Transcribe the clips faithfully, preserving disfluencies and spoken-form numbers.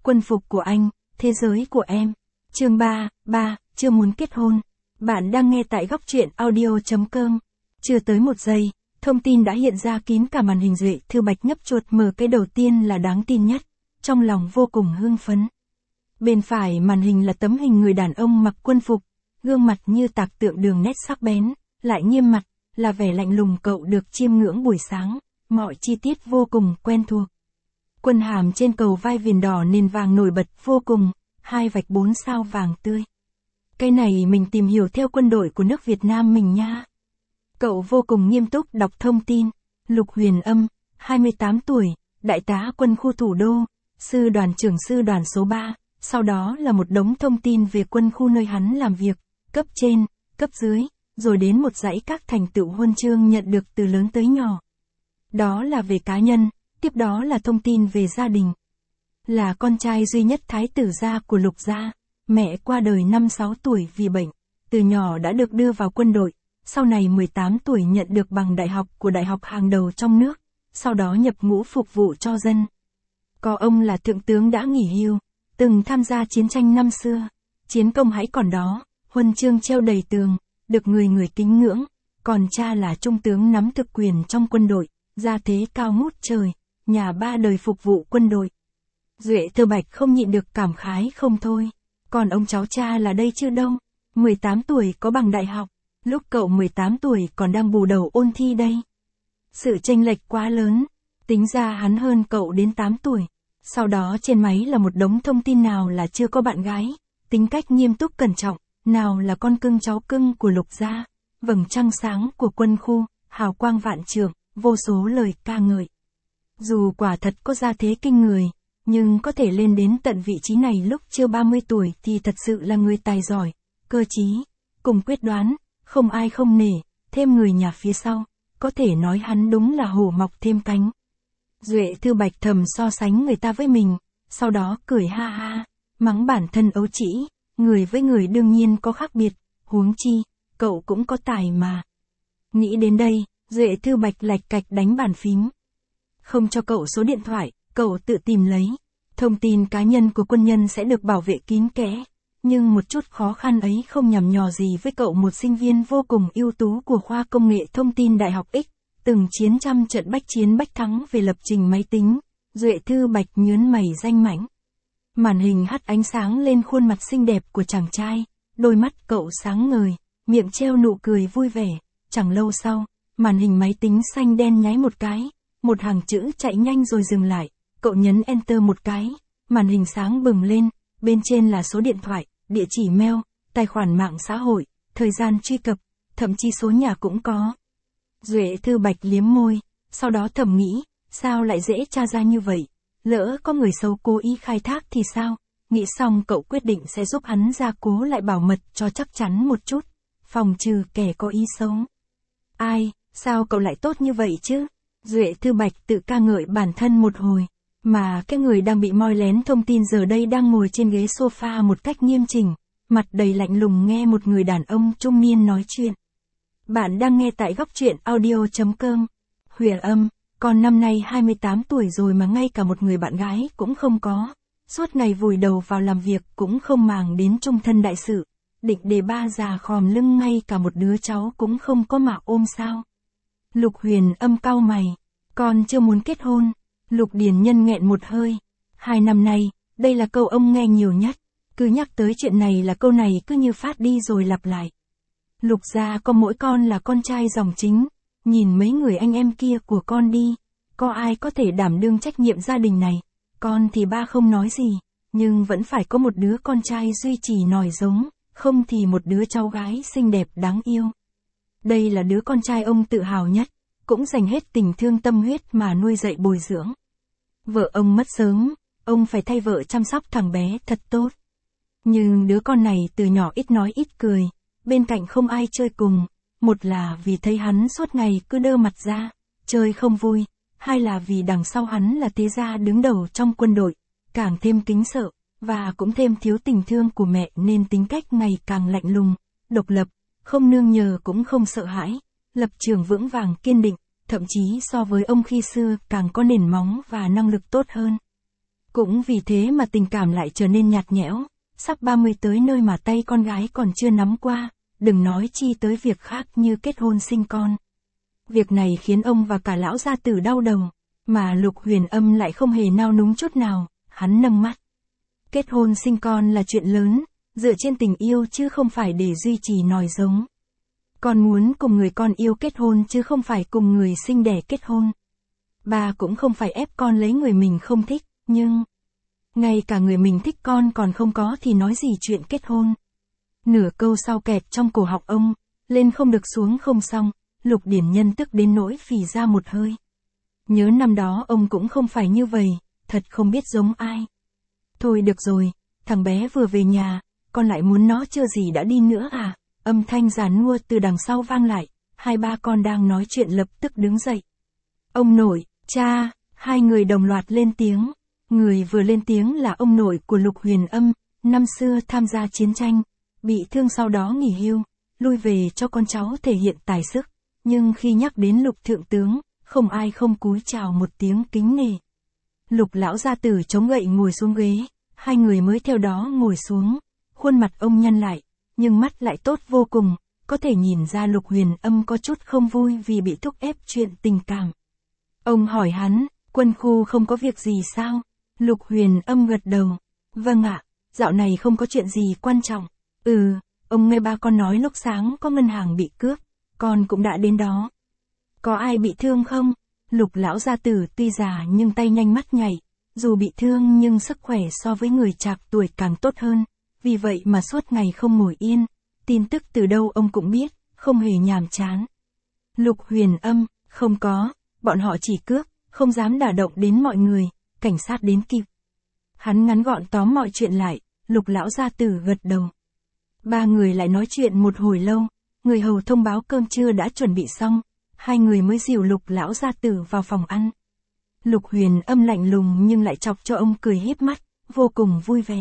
Quân phục của anh, thế giới của em. Chương ba, ba, chưa muốn kết hôn. Bạn đang nghe tại góc truyện audio chấm com. Chưa tới một giây, thông tin đã hiện ra kín cả màn hình. Duệ Thư Bạch nhấp chuột mở cái đầu tiên là đáng tin nhất, trong lòng vô cùng hưng phấn. Bên phải màn hình là tấm hình người đàn ông mặc quân phục, gương mặt như tạc tượng, đường nét sắc bén, lại nghiêm mặt, là vẻ lạnh lùng cậu được chiêm ngưỡng buổi sáng, mọi chi tiết vô cùng quen thuộc. Quân hàm trên cầu vai viền đỏ nền vàng nổi bật vô cùng, hai vạch bốn sao vàng tươi. Cái này mình tìm hiểu theo quân đội của nước Việt Nam mình nha. Cậu vô cùng nghiêm túc đọc thông tin. Lục Huyền Âm, hai mươi tám tuổi, đại tá quân khu thủ đô, sư đoàn trưởng sư đoàn số ba, sau đó là một đống thông tin về quân khu nơi hắn làm việc, cấp trên, cấp dưới, rồi đến một dãy các thành tựu huân chương nhận được từ lớn tới nhỏ. Đó là về cá nhân, tiếp đó là thông tin về gia đình. Là con trai duy nhất thái tử gia của Lục gia, mẹ qua đời năm sáu tuổi vì bệnh, từ nhỏ đã được đưa vào quân đội, sau này mười tám tuổi nhận được bằng đại học của đại học hàng đầu trong nước, sau đó nhập ngũ phục vụ cho dân. Có ông là thượng tướng đã nghỉ hưu, từng tham gia chiến tranh năm xưa, chiến công hãy còn đó, huân chương treo đầy tường, được người người kính ngưỡng, còn cha là trung tướng nắm thực quyền trong quân đội, gia thế cao ngút trời, nhà ba đời phục vụ quân đội. Duệ Thư Bạch không nhịn được cảm khái không thôi, còn ông cháu cha là đây chưa đâu, mười tám tuổi có bằng đại học, lúc cậu mười tám tuổi còn đang bù đầu ôn thi đây. Sự chênh lệch quá lớn, tính ra hắn hơn cậu đến tám tuổi. Sau đó trên máy là một đống thông tin, nào là chưa có bạn gái, tính cách nghiêm túc cẩn trọng, nào là con cưng cháu cưng của Lục gia, vầng trăng sáng của quân khu, hào quang vạn trượng, vô số lời ca ngợi. Dù quả thật có gia thế kinh người, nhưng có thể lên đến tận vị trí này lúc chưa ba mươi tuổi thì thật sự là người tài giỏi, cơ trí, cùng quyết đoán, không ai không nể, thêm người nhà phía sau, có thể nói hắn đúng là hổ mọc thêm cánh. Duệ Thư Bạch thầm so sánh người ta với mình, sau đó cười ha ha, mắng bản thân ấu trĩ, người với người đương nhiên có khác biệt, huống chi, cậu cũng có tài mà. Nghĩ đến đây, Duệ Thư Bạch lạch cạch đánh bàn phím. Không cho cậu số điện thoại, cậu tự tìm lấy. Thông tin cá nhân của quân nhân sẽ được bảo vệ kín kẽ, nhưng một chút khó khăn ấy không nhằm nhò gì với cậu, một sinh viên vô cùng ưu tú của khoa công nghệ thông tin Đại học X, từng chiến trăm trận bách chiến bách thắng về lập trình máy tính. Duệ Thư Bạch nhớn mày danh mãnh. Màn hình hắt ánh sáng lên khuôn mặt xinh đẹp của chàng trai, đôi mắt cậu sáng ngời, miệng treo nụ cười vui vẻ. Chẳng lâu sau, màn hình máy tính xanh đen nháy một cái, một hàng chữ chạy nhanh rồi dừng lại, cậu nhấn enter một cái, màn hình sáng bừng lên, bên trên là số điện thoại, địa chỉ mail, tài khoản mạng xã hội, thời gian truy cập, thậm chí số nhà cũng có. Duệ Thư Bạch liếm môi, sau đó thầm nghĩ, sao lại dễ tra ra như vậy, lỡ có người xấu cố ý khai thác thì sao? Nghĩ xong cậu quyết định sẽ giúp hắn gia cố lại bảo mật cho chắc chắn một chút, phòng trừ kẻ có ý xấu. Ai, sao cậu lại tốt như vậy chứ? Duệ Thư Bạch tự ca ngợi bản thân một hồi, mà cái người đang bị moi lén thông tin giờ đây đang ngồi trên ghế sofa một cách nghiêm chỉnh, mặt đầy lạnh lùng nghe một người đàn ông trung niên nói chuyện. Bạn đang nghe tại góc truyện audio chấm com. Huyền Âm, con năm nay hai mươi tám tuổi rồi mà ngay cả một người bạn gái cũng không có, suốt ngày vùi đầu vào làm việc cũng không màng đến trung thân đại sự, định đề ba già khòm lưng ngay cả một đứa cháu cũng không có mà ôm sao. Lục Huyền Âm cau mày, con chưa muốn kết hôn. Lục Điền Nhân nghẹn một hơi, hai năm nay, đây là câu ông nghe nhiều nhất, cứ nhắc tới chuyện này là câu này cứ như phát đi rồi lặp lại. Lục gia có mỗi con là con trai dòng chính, nhìn mấy người anh em kia của con đi, có ai có thể đảm đương trách nhiệm gia đình này, con thì ba không nói gì, nhưng vẫn phải có một đứa con trai duy trì nòi giống, không thì một đứa cháu gái xinh đẹp đáng yêu. Đây là đứa con trai ông tự hào nhất, cũng dành hết tình thương tâm huyết mà nuôi dạy bồi dưỡng. Vợ ông mất sớm, ông phải thay vợ chăm sóc thằng bé thật tốt. Nhưng đứa con này từ nhỏ ít nói ít cười, bên cạnh không ai chơi cùng, một là vì thấy hắn suốt ngày cứ đơ mặt ra, chơi không vui, hai là vì đằng sau hắn là thế gia đứng đầu trong quân đội, càng thêm kính sợ, và cũng thêm thiếu tình thương của mẹ nên tính cách ngày càng lạnh lùng, độc lập, không nương nhờ cũng không sợ hãi, lập trường vững vàng kiên định, thậm chí so với ông khi xưa càng có nền móng và năng lực tốt hơn. Cũng vì thế mà tình cảm lại trở nên nhạt nhẽo, sắp ba mươi tới nơi mà tay con gái còn chưa nắm qua, đừng nói chi tới việc khác như kết hôn sinh con. Việc này khiến ông và cả lão gia tử đau đầu, mà Lục Huyền Âm lại không hề nao núng chút nào, hắn nâng mắt. Kết hôn sinh con là chuyện lớn, dựa trên tình yêu chứ không phải để duy trì nòi giống. Con muốn cùng người con yêu kết hôn chứ không phải cùng người sinh đẻ kết hôn. Ba cũng không phải ép con lấy người mình không thích, nhưng... ngay cả người mình thích con còn không có thì nói gì chuyện kết hôn. Nửa câu sau kẹt trong cổ họng ông, lên không được xuống không xong, Lục Điển Nhân tức đến nỗi phì ra một hơi. Nhớ năm đó ông cũng không phải như vậy, thật không biết giống ai. Thôi được rồi, thằng bé vừa về nhà, con lại muốn nó chưa gì đã đi nữa à? Âm thanh giàn nua từ đằng sau vang lại, hai ba con đang nói chuyện lập tức đứng dậy. Ông nội, cha, hai người đồng loạt lên tiếng. Người vừa lên tiếng là ông nội của Lục Huyền Âm, năm xưa tham gia chiến tranh, bị thương sau đó nghỉ hưu, lui về cho con cháu thể hiện tài sức. Nhưng khi nhắc đến Lục Thượng Tướng, không ai không cúi chào một tiếng kính nể. Lục lão gia tử chống gậy ngồi xuống ghế, hai người mới theo đó ngồi xuống, khuôn mặt ông nhăn lại, nhưng mắt lại tốt vô cùng, có thể nhìn ra Lục Huyền Âm có chút không vui vì bị thúc ép chuyện tình cảm. Ông hỏi hắn, quân khu không có việc gì sao? Lục Huyền Âm gật đầu, vâng ạ, dạo này không có chuyện gì quan trọng. Ừ, ông nghe ba con nói lúc sáng có ngân hàng bị cướp, con cũng đã đến đó. Có ai bị thương không? Lục lão gia tử tuy già nhưng tay nhanh mắt nhạy, dù bị thương nhưng sức khỏe so với người trạc tuổi càng tốt hơn, vì vậy mà suốt ngày không ngồi yên, tin tức từ đâu ông cũng biết, không hề nhàm chán. Lục Huyền Âm, không có, bọn họ chỉ cướp, không dám đả động đến mọi người, cảnh sát đến kịp. Hắn ngắn gọn tóm mọi chuyện lại, Lục lão gia tử gật đầu. Ba người lại nói chuyện một hồi lâu, người hầu thông báo cơm trưa đã chuẩn bị xong, hai người mới dìu Lục lão gia tử vào phòng ăn. Lục Huyền Âm lạnh lùng nhưng lại chọc cho ông cười híp mắt, vô cùng vui vẻ.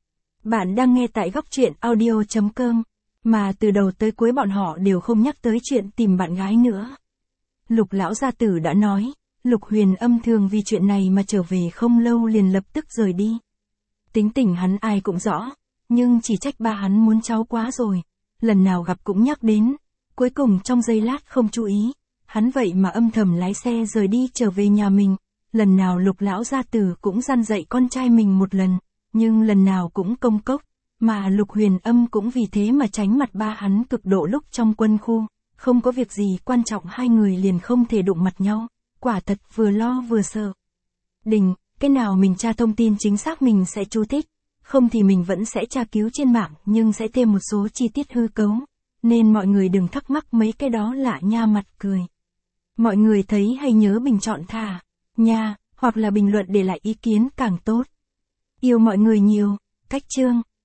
Bạn đang nghe tại góc truyện audio chấm com, mà từ đầu tới cuối bọn họ đều không nhắc tới chuyện tìm bạn gái nữa. Lục lão gia tử đã nói, Lục Huyền Âm thường vì chuyện này mà trở về không lâu liền lập tức rời đi. Tính tình hắn ai cũng rõ, nhưng chỉ trách ba hắn muốn cháu quá rồi, lần nào gặp cũng nhắc đến, cuối cùng trong giây lát không chú ý, hắn vậy mà âm thầm lái xe rời đi trở về nhà mình. Lần nào Lục lão gia tử cũng răn dạy con trai mình một lần, nhưng lần nào cũng công cốc, mà Lục Huyền Âm cũng vì thế mà tránh mặt ba hắn cực độ lúc trong quân khu, không có việc gì quan trọng hai người liền không thể đụng mặt nhau, quả thật vừa lo vừa sợ. Đình, cái nào mình tra thông tin chính xác mình sẽ chú thích, không thì mình vẫn sẽ tra cứu trên mạng nhưng sẽ thêm một số chi tiết hư cấu, nên mọi người đừng thắc mắc mấy cái đó lạ nha mặt cười. Mọi người thấy hay nhớ bình chọn thả nha, hoặc là bình luận để lại ý kiến càng tốt. Yêu mọi người nhiều, cách chương.